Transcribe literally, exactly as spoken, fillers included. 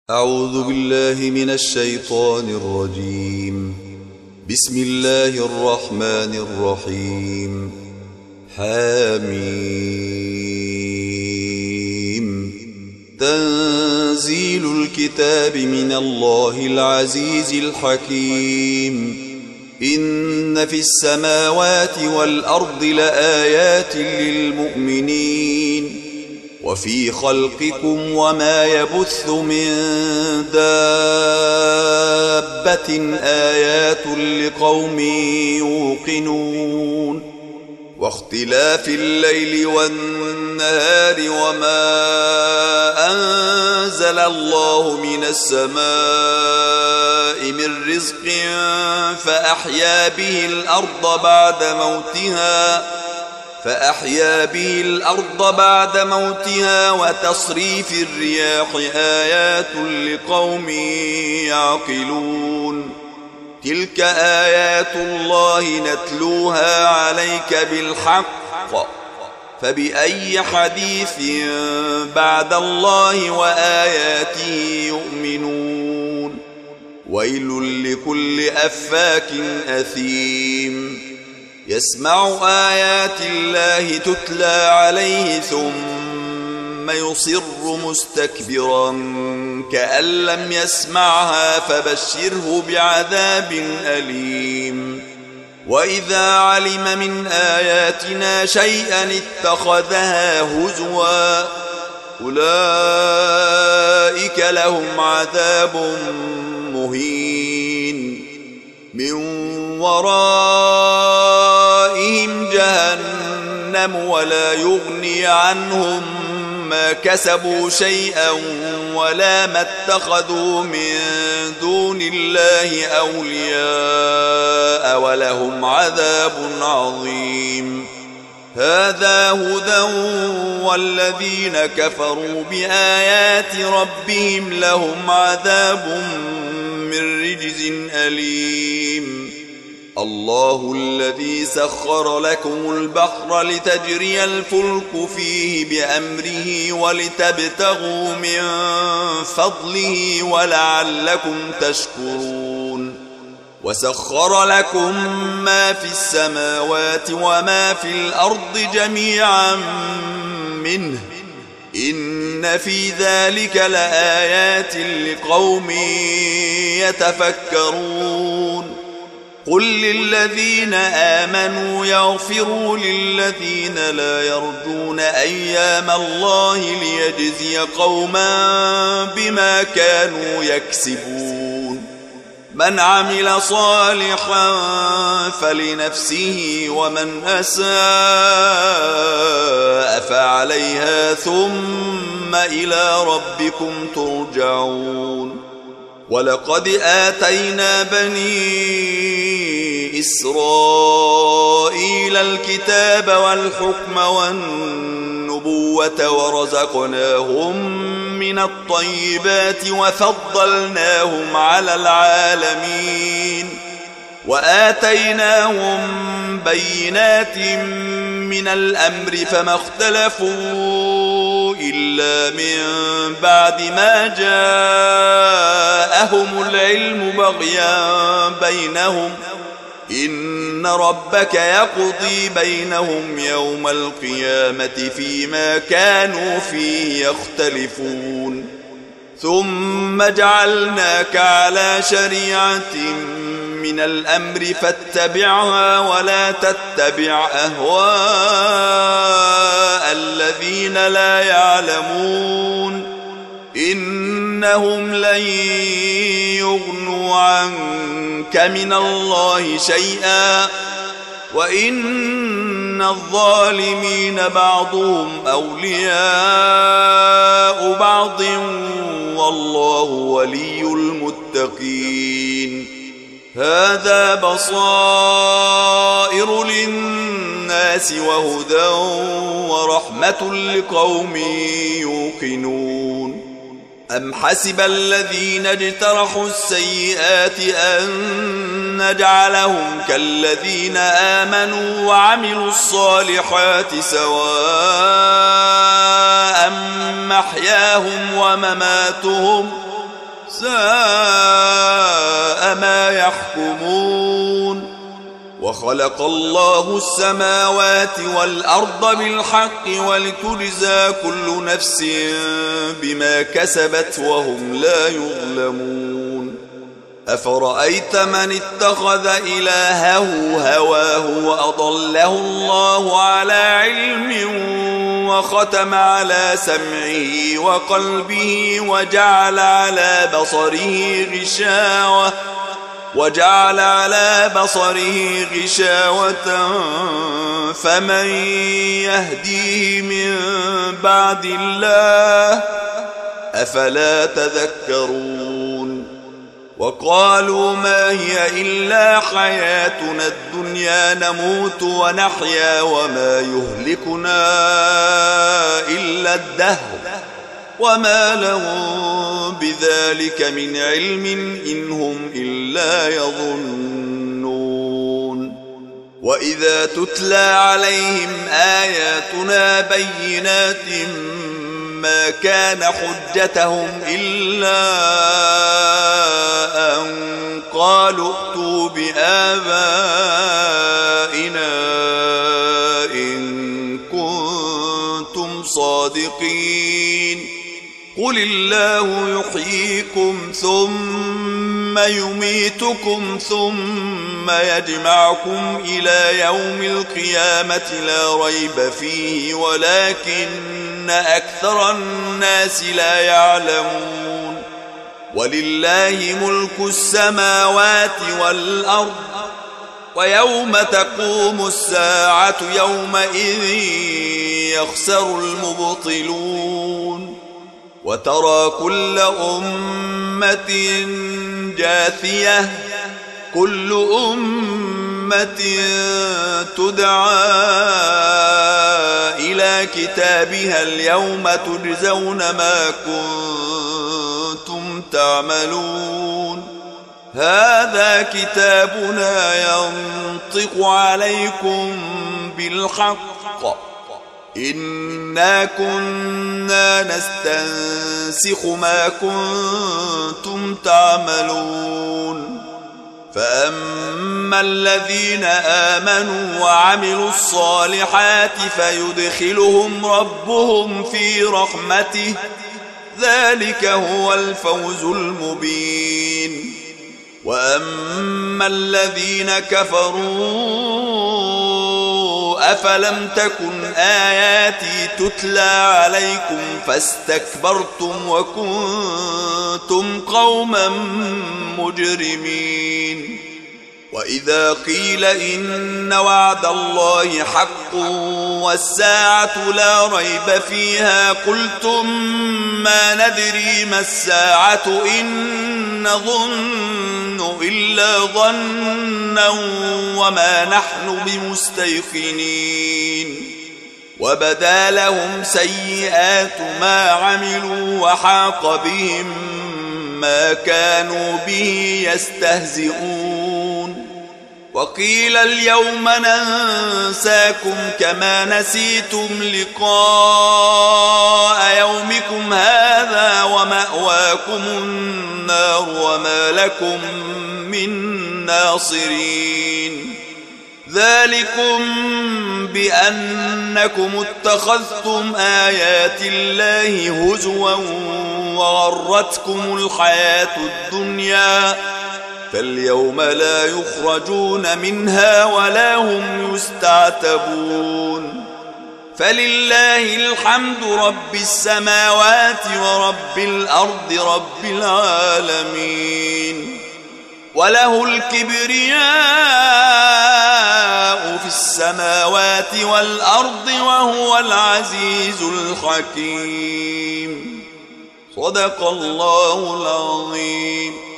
أعوذ بالله من الشيطان الرجيم. بسم الله الرحمن الرحيم. حميم. تنزيل الكتاب من الله العزيز الحكيم. إن في السماوات والأرض لآيات للمؤمنين وفي خلقكم وما يبث من دابة آيات لقوم يوقنون. واختلاف الليل والنهار وما أنزل الله من السماء من رزق فأحيا به الأرض بعد موتها فأحيا به الأرض بعد موتها وتصريف الرياح آيات لقوم يعقلون. تلك آيات الله نتلوها عليك بالحق فبأي حديث بعد الله وآياته يؤمنون. ويل لكل أفاك أثيم يسمع آيات الله تتلى عليه ثم يصر مستكبرا كأن لم يسمعها فبشره بعذاب أليم. وإذا علم من آياتنا شيئا اتخذها هزوا أولئك لهم عذاب مهين من ورائهم جهنم ولا يغني عنهم ما كسبوا شيئا ولا ما اتخذوا من دون الله أولياء ولهم عذاب عظيم. هذا هدى والذين كفروا بآيات ربهم لهم عذاب من رجز أليم. الله الذي سخر لكم البحر لتجري الفلك فيه بأمره ولتبتغوا من فضله ولعلكم تشكرون. وسخر لكم ما في السماوات وما في الأرض جميعا منه إن في ذلك لآيات لقوم يتفكرون. قل للذين آمنوا يغفروا للذين لا يرجون أيام الله ليجزي قوما بما كانوا يكسبون. من عمل صالحا فلنفسه ومن أساء فعليها ثم إلى ربكم ترجعون. ولقد آتينا بني إسرائيل الكتاب والحكم والنبوة ورزقناهم من الطيبات وفضلناهم على العالمين وآتيناهم بينات من الأمر فما اختلفوا إلا من بعد ما جاءهم العلم بغيا بينهم إن ربك يقضي بينهم يوم القيامة فيما كانوا فيه يختلفون. ثم جعلناك على شريعة من الأمر فاتبعها ولا تتبع أهواء الذين لا يعلمون إنهم لن يغنوا عنك من الله شيئا وإن الظالمين بعضهم أولياء بعض والله ولي المتقين. هذا بصائر للناس وهدى ورحمة لقوم يوقنون. أم حسب الذين اجترحوا السيئات أن نجعلهم كالذين آمنوا وعملوا الصالحات سواء محياهم ومماتهم ساء ما يحكمون. وخلق الله السماوات والأرض بالحق ولتجزى كل نفس بما كسبت وهم لا يظلمون. أفرأيت من اتخذ إلهه هواه وأضله الله على علم وختم على سمعه وقلبه وجعل على بصره غشاوة وجعل على بصره غشاوة فمن يهديه من بعد الله أفلا تذكرون. وقالوا ما هي إلا حياتنا الدنيا نموت ونحيا وما يهلكنا إلا الدهر وما لهم بذلك من علم إن هم إلا يظنون. وإذا تتلى عليهم آياتنا بينات ما كان حجتهم إلا أن قالوا ائتوا بآبائنا إن كنتم صادقين. قل الله يحييكم ثم يميتكم ثم يجمعكم إلى يوم القيامة لا ريب فيه ولكن أكثر الناس لا يعلمون. ولله ملك السماوات والأرض ويوم تقوم الساعة يومئذ يخسر المبطلون. وترى كل أمة جاثية كل أمة تدعى إلى كتابها اليوم تجزون ما كنتم تعملون. هذا كتابنا ينطق عليكم بالحق إنا كنا نستنسخ ما كنتم تعملون. فأما الذين آمنوا وعملوا الصالحات فيدخلهم ربهم في رحمته ذلك هو الفوز المبين. وأما الذين كفروا أفلم تكن آياتي تتلى عليكم فاستكبرتم وكنتم قوما مجرمين. وإذا قيل إن وعد الله حق والساعة لا ريب فيها قلتم ما ندري ما الساعة إن نظن إلا ظنا وما نحن بمستيقنين. وبدا لهم سيئات ما عملوا وحاق بهم ما كانوا به يستهزئون. وقيل اليوم ننساكم كما نسيتم لقاء يومكم هذا ومأواكم النار وما لكم من ناصرين. ذلكم بأنكم اتخذتم آيات الله هزوا وغرتكم الحياة الدنيا فاليوم لا يخرجون منها ولا هم يستعتبون. فلله الحمد رب السماوات ورب الأرض رب العالمين. وله الكبرياء في السماوات والأرض وهو العزيز الحكيم. صدق الله العظيم.